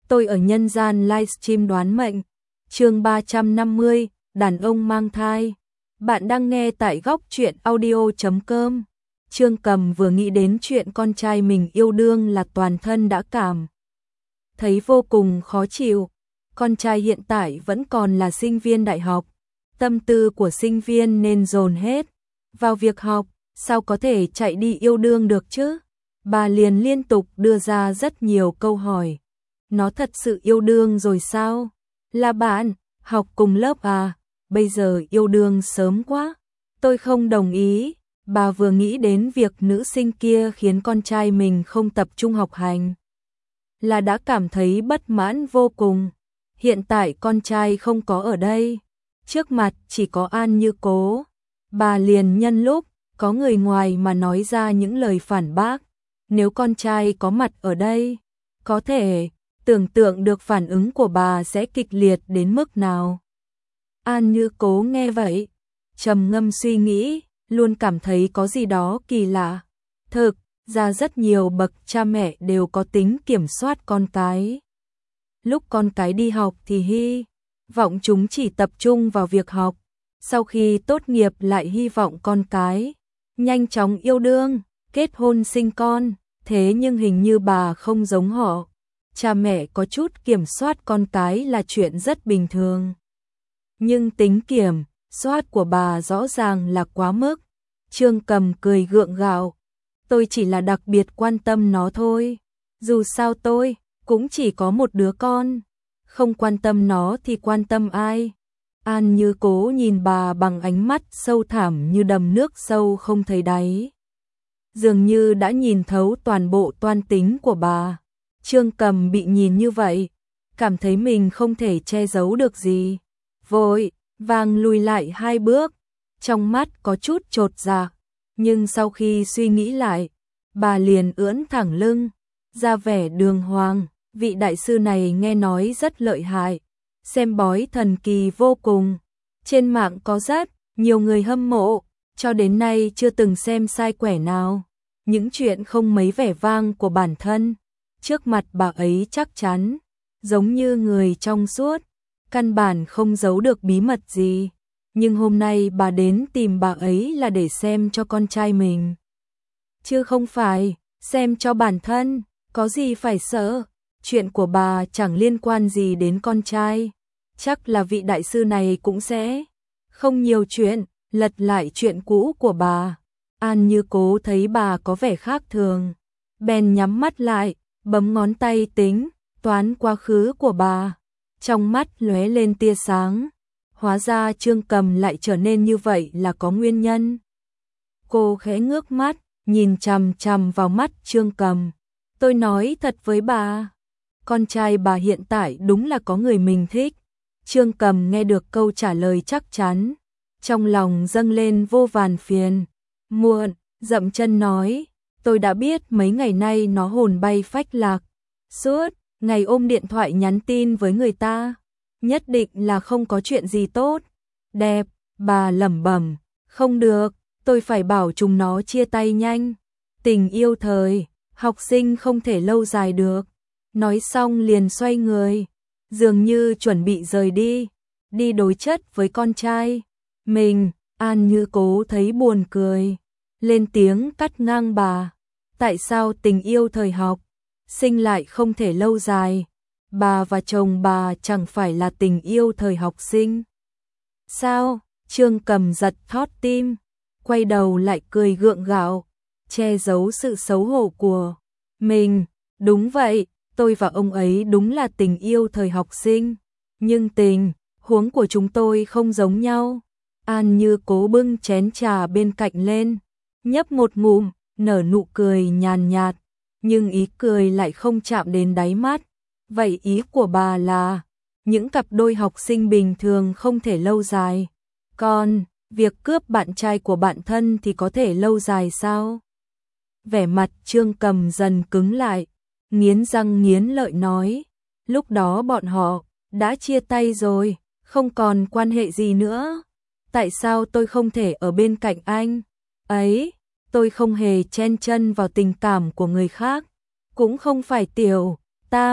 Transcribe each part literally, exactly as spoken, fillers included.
Tôi ở nhân gian livestream đoán mệnh. Chương ba trăm năm mươi, đàn ông mang thai. Bạn đang nghe tại góc truyện audio chấm com. Trương Cầm vừa nghĩ đến chuyện con trai mình yêu đương là toàn thân đã cảm thấy vô cùng khó chịu. Con trai hiện tại vẫn còn là sinh viên đại học, tâm tư của sinh viên nên dồn hết vào việc học, sao có thể chạy đi yêu đương được chứ? Bà liền liên tục đưa ra rất nhiều câu hỏi. Nó thật sự yêu đương rồi sao? Là bạn, học cùng lớp à? Bây giờ yêu đương sớm quá. Tôi không đồng ý. Bà vừa nghĩ đến việc nữ sinh kia khiến con trai mình không tập trung học hành là đã cảm thấy bất mãn vô cùng. Hiện tại con trai không có ở đây, trước mặt chỉ có An Như Cố. Bà liền nhân lúc có người ngoài mà nói ra những lời phản bác. Nếu con trai có mặt ở đây, có thể tưởng tượng được phản ứng của bà sẽ kịch liệt đến mức nào. An Như Cố nghe vậy, trầm ngâm suy nghĩ, luôn cảm thấy có gì đó kỳ lạ. Thực ra rất nhiều bậc cha mẹ đều có tính kiểm soát con cái. Lúc con cái đi học thì hy vọng chúng chỉ tập trung vào việc học, sau khi tốt nghiệp lại hy vọng con cái nhanh chóng yêu đương, kết hôn sinh con. Thế nhưng hình như bà không giống họ. Cha mẹ có chút kiểm soát con cái là chuyện rất bình thường. Nhưng tính kiểm soát của bà rõ ràng là quá mức. Trương Cầm cười gượng gạo. Tôi chỉ là đặc biệt quan tâm nó thôi. Dù sao tôi cũng chỉ có một đứa con. Không quan tâm nó thì quan tâm ai? An Như Cố nhìn bà bằng ánh mắt sâu thẳm như đầm nước sâu không thấy đáy. Dường như đã nhìn thấu toàn bộ toan tính của bà. Trương Cầm bị nhìn như vậy, cảm thấy mình không thể che giấu được gì. Vội vàng lùi lại hai bước, trong mắt có chút chột dạ. Nhưng sau khi suy nghĩ lại, bà liền ưỡn thẳng lưng, ra vẻ đường hoàng. Vị đại sư này nghe nói rất lợi hại, xem bói thần kỳ vô cùng. Trên mạng có rất nhiều người hâm mộ, cho đến nay chưa từng xem sai quẻ nào. Những chuyện không mấy vẻ vang của bản thân, trước mặt bà ấy chắc chắn, giống như người trong suốt, căn bản không giấu được bí mật gì. Nhưng hôm nay bà đến tìm bà ấy là để xem cho con trai mình, chứ không phải xem cho bản thân. Có gì phải sợ, chuyện của bà chẳng liên quan gì đến con trai. Chắc là vị đại sư này cũng sẽ không nhiều chuyện, lật lại chuyện cũ của bà. An Như Cố thấy bà có vẻ khác thường, bèn nhắm mắt lại, bấm ngón tay tính toán quá khứ của bà. Trong mắt lóe lên tia sáng, hóa ra Trương Cầm lại trở nên như vậy là có nguyên nhân. Cô khẽ ngước mắt, nhìn chằm chằm vào mắt Trương Cầm. Tôi nói thật với bà, con trai bà hiện tại đúng là có người mình thích. Trương Cầm nghe được câu trả lời chắc chắn, trong lòng dâng lên vô vàn phiền muộn, dậm chân nói, tôi đã biết mấy ngày nay nó hồn bay phách lạc, suốt ngày ôm điện thoại nhắn tin với người ta, nhất định là không có chuyện gì tốt đẹp. Bà lẩm bẩm, không được, tôi phải bảo chúng nó chia tay nhanh. Tình yêu thời học sinh không thể lâu dài được. Nói xong liền xoay người, dường như chuẩn bị rời đi, đi đối chất với con trai mình. An Như Cố thấy buồn cười, lên tiếng cắt ngang bà. Tại sao tình yêu thời học sinh lại không thể lâu dài? Bà và chồng bà chẳng phải là tình yêu thời học sinh sao? Trương Cầm giật thót tim, quay đầu lại cười gượng gạo, che giấu sự xấu hổ của mình. Đúng vậy, tôi và ông ấy đúng là tình yêu thời học sinh, nhưng tình huống của chúng tôi không giống nhau. An Như Cố bưng chén trà bên cạnh lên, nhấp một ngụm, nở nụ cười nhàn nhạt, nhưng ý cười lại không chạm đến đáy mắt. Vậy ý của bà là những cặp đôi học sinh bình thường không thể lâu dài, còn việc cướp bạn trai của bạn thân thì có thể lâu dài sao? Vẻ mặt Trương Cầm dần cứng lại, nghiến răng nghiến lợi nói, lúc đó bọn họ đã chia tay rồi, không còn quan hệ gì nữa. Tại sao tôi không thể ở bên cạnh anh ấy? Tôi không hề chen chân vào tình cảm của người khác, cũng không phải tiểu tam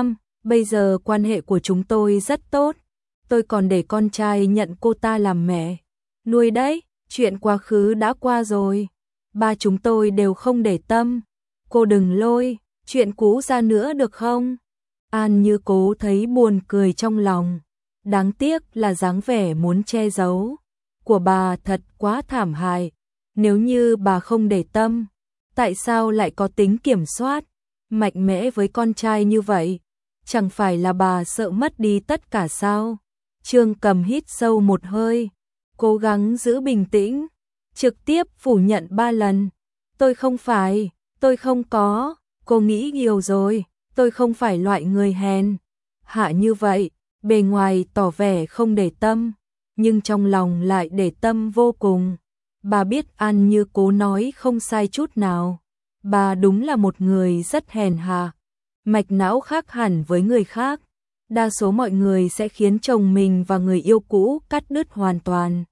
Bây giờ quan hệ của chúng tôi rất tốt, tôi còn để con trai nhận cô ta làm mẹ nuôi đấy, chuyện quá khứ đã qua rồi, ba chúng tôi đều không để tâm, cô đừng lôi chuyện cũ ra nữa được không? An Như Cố thấy buồn cười trong lòng, đáng tiếc là dáng vẻ muốn che giấu của bà thật quá thảm hại, nếu như bà không để tâm, tại sao lại có tính kiểm soát mạnh mẽ với con trai như vậy? Chẳng phải là bà sợ mất đi tất cả sao? Trương Cầm hít sâu một hơi, cố gắng giữ bình tĩnh, trực tiếp phủ nhận ba lần. Tôi không phải, tôi không có, cô nghĩ nhiều rồi, tôi không phải loại người hèn hạ như vậy, bề ngoài tỏ vẻ không để tâm, nhưng trong lòng lại để tâm vô cùng. Bà biết An Như Cố nói không sai chút nào, bà đúng là một người rất hèn hạ, mạch não khác hẳn với người khác. Đa số mọi người sẽ khiến chồng mình và người yêu cũ cắt đứt hoàn toàn,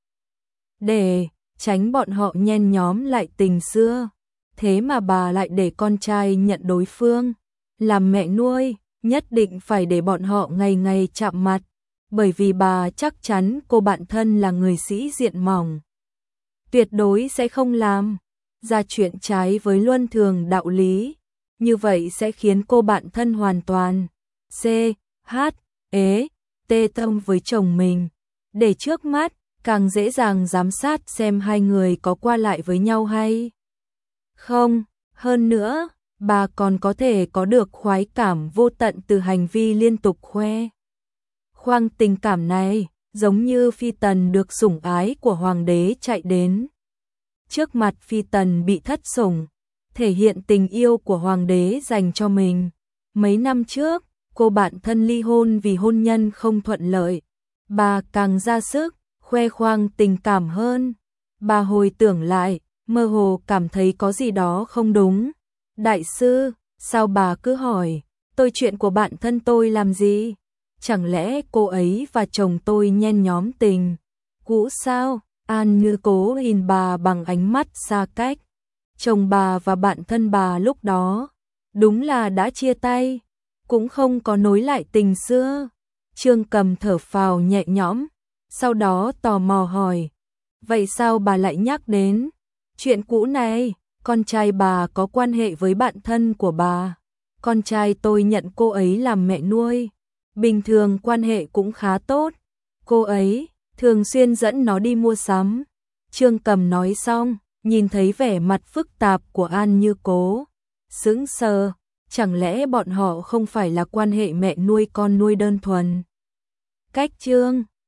để tránh bọn họ nhen nhóm lại tình xưa. Thế mà bà lại để con trai nhận đối phương làm mẹ nuôi, nhất định phải để bọn họ ngày ngày chạm mặt, bởi vì bà chắc chắn cô bạn thân là người sĩ diện mỏng, tuyệt đối sẽ không làm ra chuyện trái với luân thường đạo lý, như vậy sẽ khiến cô bạn thân hoàn toàn C, H, ế, tê tâm với chồng mình, để trước mắt càng dễ dàng giám sát xem hai người có qua lại với nhau hay không. Hơn nữa, bà còn có thể có được khoái cảm vô tận từ hành vi liên tục khoe khoang tình cảm này, giống như Phi Tần được sủng ái của hoàng đế chạy đến trước mặt Phi Tần bị thất sủng, thể hiện tình yêu của hoàng đế dành cho mình. Mấy năm trước, cô bạn thân ly hôn vì hôn nhân không thuận lợi, bà càng ra sức khoe khoang tình cảm hơn. Bà hồi tưởng lại, mơ hồ cảm thấy có gì đó không đúng. Đại sư, sao bà cứ hỏi tôi chuyện của bạn thân tôi làm gì? Chẳng lẽ cô ấy và chồng tôi nhen nhóm tình cũ sao? An Như Cố nhìn bà bằng ánh mắt xa cách. Chồng bà và bạn thân bà lúc đó đúng là đã chia tay, cũng không có nối lại tình xưa. Trương Cầm thở phào nhẹ nhõm, sau đó tò mò hỏi, vậy sao bà lại nhắc đến chuyện cũ này? Con trai bà có quan hệ với bạn thân của bà. Con trai tôi nhận cô ấy làm mẹ nuôi, bình thường quan hệ cũng khá tốt. Cô ấy thường xuyên dẫn nó đi mua sắm. Trương Cầm nói xong, nhìn thấy vẻ mặt phức tạp của An Như Cố, sững sờ, chẳng lẽ bọn họ không phải là quan hệ mẹ nuôi con nuôi đơn thuần? Cách Trương